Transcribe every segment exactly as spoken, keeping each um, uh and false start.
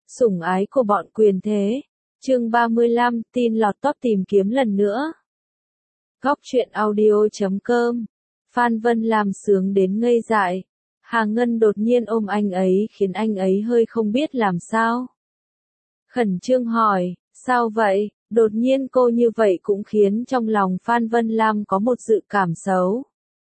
Sủng ái của bọn quyền thế. Chương ba mươi lăm, tin lọt top tìm kiếm lần nữa. Góc truyện audio chấm com. Phan Vân Lam sướng đến ngây dại. Hà Ngân đột nhiên ôm anh ấy khiến anh ấy hơi không biết làm sao. Khẩn trương hỏi, sao vậy? Đột nhiên cô như vậy cũng khiến trong lòng Phan Vân Lam có một dự cảm xấu.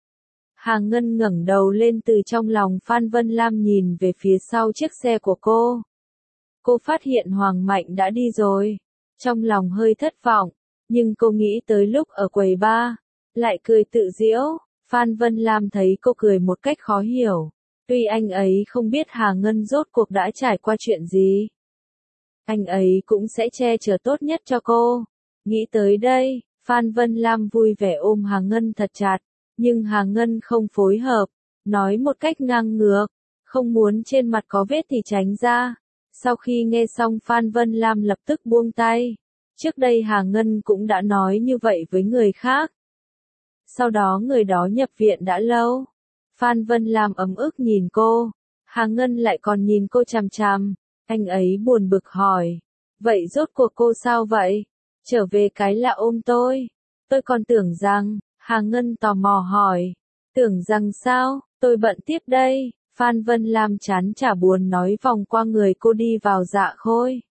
Hà Ngân ngẩng đầu lên từ trong lòng Phan Vân Lam nhìn về phía sau chiếc xe của cô. Cô phát hiện Hoàng Mạnh đã đi rồi. Trong lòng hơi thất vọng, nhưng cô nghĩ tới lúc ở quầy bar, lại cười tự giễu. Phan Vân Lam thấy cô cười một cách khó hiểu. Tuy anh ấy không biết Hà Ngân rốt cuộc đã trải qua chuyện gì, anh ấy cũng sẽ che chở tốt nhất cho cô. Nghĩ tới đây, Phan Vân Lam vui vẻ ôm Hà Ngân thật chặt, nhưng Hà Ngân không phối hợp, nói một cách ngang ngược, không muốn trên mặt có vết thì tránh ra. Sau khi nghe xong Phan Vân Lam lập tức buông tay. Trước đây Hà Ngân cũng đã nói như vậy với người khác. Sau đó người đó nhập viện đã lâu. Phan Vân Lam ấm ức nhìn cô. Hà Ngân lại còn nhìn cô chằm chằm. Anh ấy buồn bực hỏi. Vậy rốt cuộc cô sao vậy? Trở về cái lạ ôm tôi. Tôi còn tưởng rằng, Hà Ngân tò mò hỏi. Tưởng rằng sao, tôi bận tiếp đây. Phan Vân Lam chán chả buồn nói vòng qua người cô đi vào Dạ Khôi.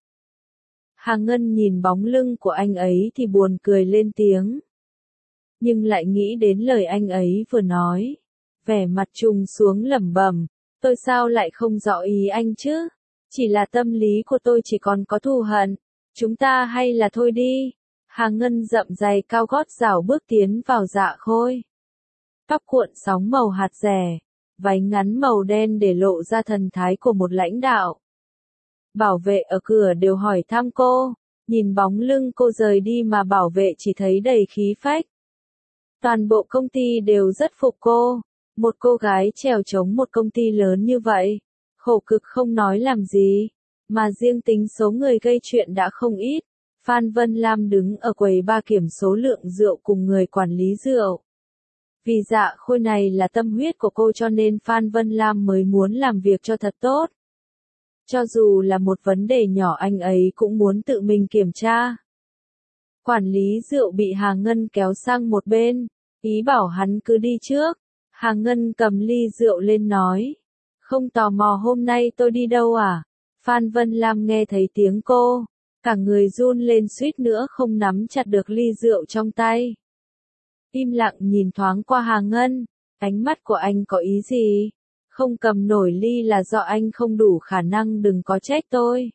Hà Ngân nhìn bóng lưng của anh ấy thì buồn cười lên tiếng. Nhưng lại nghĩ đến lời anh ấy vừa nói. Vẻ mặt trùng xuống lẩm bẩm, tôi sao lại không rõ ý anh chứ? Chỉ là tâm lý của tôi chỉ còn có thù hận. Chúng ta hay là thôi đi. Hà Ngân dậm giày cao gót rảo bước tiến vào Dạ Khôi. Tóc cuộn sóng màu hạt rẻ. Váy ngắn màu đen để lộ ra thần thái của một lãnh đạo. Bảo vệ ở cửa đều hỏi thăm cô, nhìn bóng lưng cô rời đi mà bảo vệ chỉ thấy đầy khí phách. Toàn bộ công ty đều rất phục cô, một cô gái trèo chống một công ty lớn như vậy, khổ cực không nói làm gì, mà riêng tính số người gây chuyện đã không ít. Phan Vân Lam đứng ở quầy bar kiểm số lượng rượu cùng người quản lý rượu. Vì Dạ Khôi này là tâm huyết của cô cho nên Phan Vân Lam mới muốn làm việc cho thật tốt. Cho dù là một vấn đề nhỏ anh ấy cũng muốn tự mình kiểm tra. Quản lý rượu bị Hà Ngân kéo sang một bên, ý bảo hắn cứ đi trước. Hà Ngân cầm ly rượu lên nói. Không tò mò hôm nay tôi đi đâu à? Phan Vân Lam nghe thấy tiếng cô, cả người run lên suýt nữa không nắm chặt được ly rượu trong tay. Im lặng nhìn thoáng qua Hà Ngân, ánh mắt của anh có ý gì? Không cầm nổi ly là do anh không đủ khả năng, đừng có trách tôi.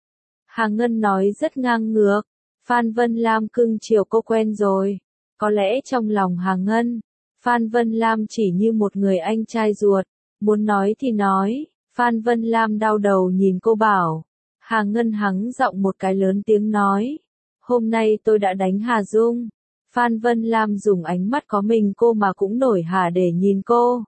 Hà Ngân nói rất ngang ngược. Phan Vân Lam cưng chiều cô quen rồi. Có lẽ trong lòng Hà Ngân, Phan Vân Lam chỉ như một người anh trai ruột, muốn nói thì nói. Phan Vân Lam đau đầu nhìn cô bảo. Hà Ngân hắng giọng một cái lớn tiếng nói. Hôm nay tôi đã đánh Hà Dung. Phan Vân Lam dùng ánh mắt có mình cô mà cũng nổi hả để nhìn cô.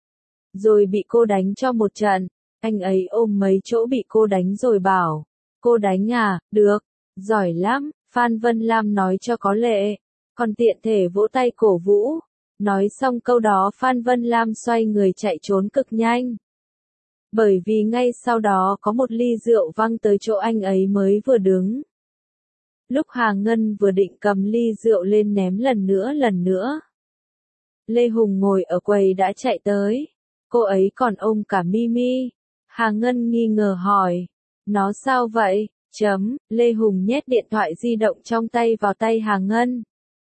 Rồi bị cô đánh cho một trận, anh ấy ôm mấy chỗ bị cô đánh rồi bảo. Cô đánh à, được, giỏi lắm, Phan Vân Lam nói cho có lệ, còn tiện thể vỗ tay cổ vũ. Nói xong câu đó Phan Vân Lam xoay người chạy trốn cực nhanh. Bởi vì ngay sau đó có một ly rượu văng tới chỗ anh ấy mới vừa đứng. Lúc Hà Ngân vừa định cầm ly rượu lên ném lần nữa lần nữa. Lê Hùng ngồi ở quầy đã chạy tới. Cô ấy còn ôm cả Mimi. Hà Ngân nghi ngờ hỏi. Nó sao vậy? Chấm, Lê Hùng nhét điện thoại di động trong tay vào tay Hà Ngân.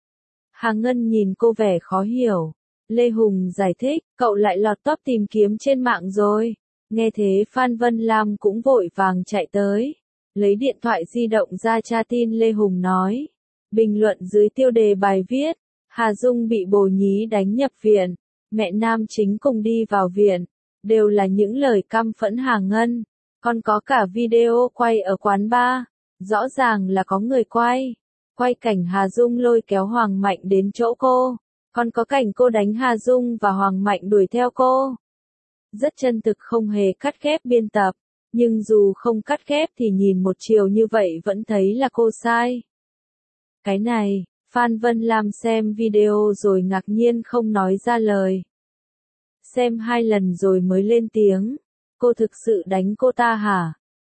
Hà Ngân nhìn cô vẻ khó hiểu. Lê Hùng giải thích, cậu lại lọt top tìm kiếm trên mạng rồi. Nghe thế Phan Vân Lam cũng vội vàng chạy tới. Lấy điện thoại di động ra tra tin. Lê Hùng nói. Bình luận dưới tiêu đề bài viết. Hà Dung bị bồ nhí đánh nhập viện. Mẹ nam chính cùng đi vào viện. Đều là những lời căm phẫn Hà Ngân. Còn có cả video quay ở quán bar. Rõ ràng là có người quay. Quay cảnh Hà Dung lôi kéo Hoàng Mạnh đến chỗ cô. Còn có cảnh cô đánh Hà Dung và Hoàng Mạnh đuổi theo cô. Rất chân thực, không hề cắt ghép biên tập. Nhưng dù không cắt ghép thì nhìn một chiều như vậy vẫn thấy là cô sai. Cái này, Phan Vân Lam xem video rồi ngạc nhiên không nói ra lời. Xem hai lần rồi mới lên tiếng. Cô thực sự đánh cô ta hả?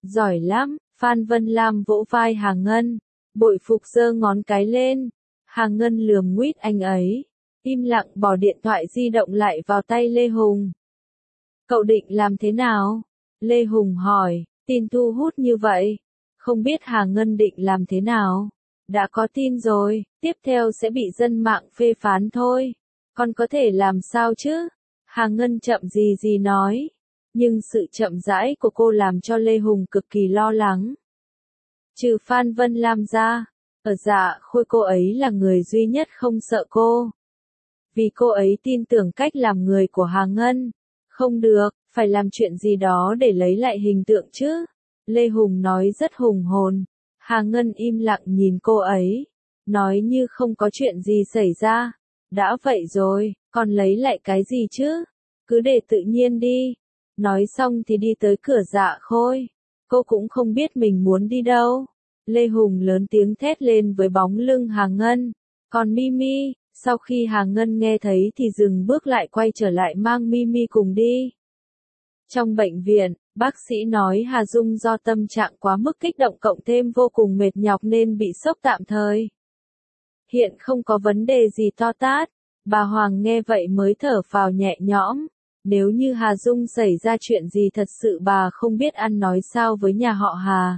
Giỏi lắm, Phan Vân Lam vỗ vai Hà Ngân, bội phục giơ ngón cái lên. Hà Ngân lườm nguýt anh ấy, im lặng bỏ điện thoại di động lại vào tay Lê Hùng. Cậu định làm thế nào? Lê Hùng hỏi, tin thu hút như vậy, không biết Hà Ngân định làm thế nào? Đã có tin rồi, tiếp theo sẽ bị dân mạng phê phán thôi. Con có thể làm sao chứ? Hà Ngân chậm gì gì nói. Nhưng sự chậm rãi của cô làm cho Lê Hùng cực kỳ lo lắng. Trừ Phan Vân Lam ra, ở Dạ Khôi cô ấy là người duy nhất không sợ cô. Vì cô ấy tin tưởng cách làm người của Hà Ngân. Không được, phải làm chuyện gì đó để lấy lại hình tượng chứ. Lê Hùng nói rất hùng hồn. Hà Ngân im lặng nhìn cô ấy. Nói như không có chuyện gì xảy ra. Đã vậy rồi, còn lấy lại cái gì chứ? Cứ để tự nhiên đi. Nói xong thì đi tới cửa Dạ Khôi. Cô cũng không biết mình muốn đi đâu. Lê Hùng lớn tiếng thét lên với bóng lưng Hà Ngân. Còn Mimi, sau khi Hà Ngân nghe thấy thì dừng bước lại quay trở lại mang Mimi cùng đi. Trong bệnh viện, bác sĩ nói Hà Dung do tâm trạng quá mức kích động cộng thêm vô cùng mệt nhọc nên bị sốc tạm thời. Hiện không có vấn đề gì to tát. Bà Hoàng nghe vậy mới thở phào nhẹ nhõm. Nếu như Hà Dung xảy ra chuyện gì thật sự bà không biết ăn nói sao với nhà họ Hà.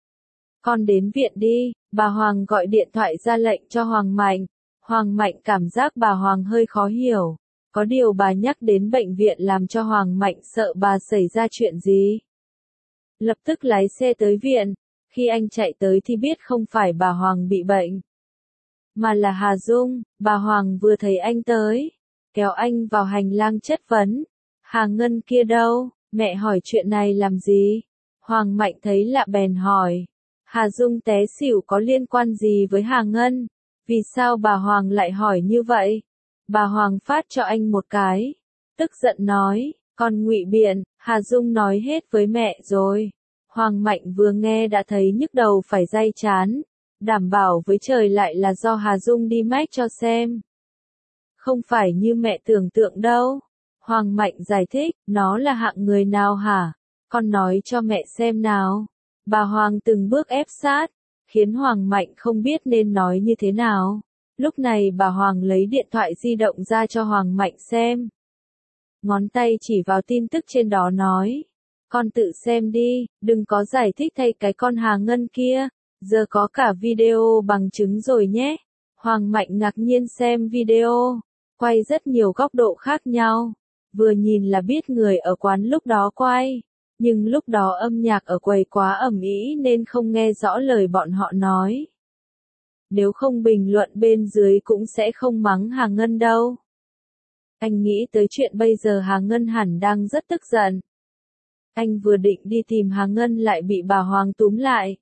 Con đến viện đi, bà Hoàng gọi điện thoại ra lệnh cho Hoàng Mạnh. Hoàng Mạnh cảm giác bà Hoàng hơi khó hiểu. Có điều bà nhắc đến bệnh viện làm cho Hoàng Mạnh sợ bà xảy ra chuyện gì. Lập tức lái xe tới viện. Khi anh chạy tới thì biết không phải bà Hoàng bị bệnh, mà là Hà Dung. Bà Hoàng vừa thấy anh tới, kéo anh vào hành lang chất vấn. Hà Ngân kia đâu? Mẹ hỏi chuyện này làm gì? Hoàng Mạnh thấy lạ bèn hỏi. Hà Dung té xỉu có liên quan gì với Hà Ngân? Vì sao bà Hoàng lại hỏi như vậy? Bà Hoàng phát cho anh một cái. Tức giận nói, con ngụy biện, Hà Dung nói hết với mẹ rồi. Hoàng Mạnh vừa nghe đã thấy nhức đầu phải day chán. Đảm bảo với trời lại là do Hà Dung đi mách cho xem. Không phải như mẹ tưởng tượng đâu. Hoàng Mạnh giải thích, nó là hạng người nào hả? Con nói cho mẹ xem nào. Bà Hoàng từng bước ép sát, khiến Hoàng Mạnh không biết nên nói như thế nào. Lúc này bà Hoàng lấy điện thoại di động ra cho Hoàng Mạnh xem. Ngón tay chỉ vào tin tức trên đó nói. Con tự xem đi, đừng có giải thích thay cái con Hà Ngân kia. Giờ có cả video bằng chứng rồi nhé. Hoàng Mạnh ngạc nhiên xem video, quay rất nhiều góc độ khác nhau. Vừa nhìn là biết người ở quán lúc đó quay. Nhưng lúc đó âm nhạc ở quầy quá ầm ĩ nên không nghe rõ lời bọn họ nói. Nếu không bình luận bên dưới cũng sẽ không mắng Hà Ngân đâu. Anh nghĩ tới chuyện bây giờ Hà Ngân hẳn đang rất tức giận. Anh vừa định đi tìm Hà Ngân lại bị bà Hoàng túm lại.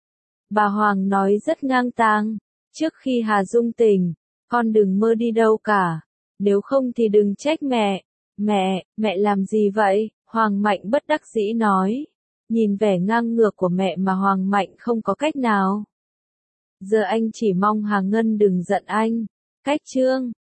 Bà Hoàng nói rất ngang tàng. Trước khi Hà Dung tỉnh, con đừng mơ đi đâu cả. Nếu không thì đừng trách mẹ. Mẹ, mẹ làm gì vậy? Hoàng Mạnh bất đắc dĩ nói. Nhìn vẻ ngang ngược của mẹ mà Hoàng Mạnh không có cách nào. Giờ anh chỉ mong Hà Ngân đừng giận anh. Cách chương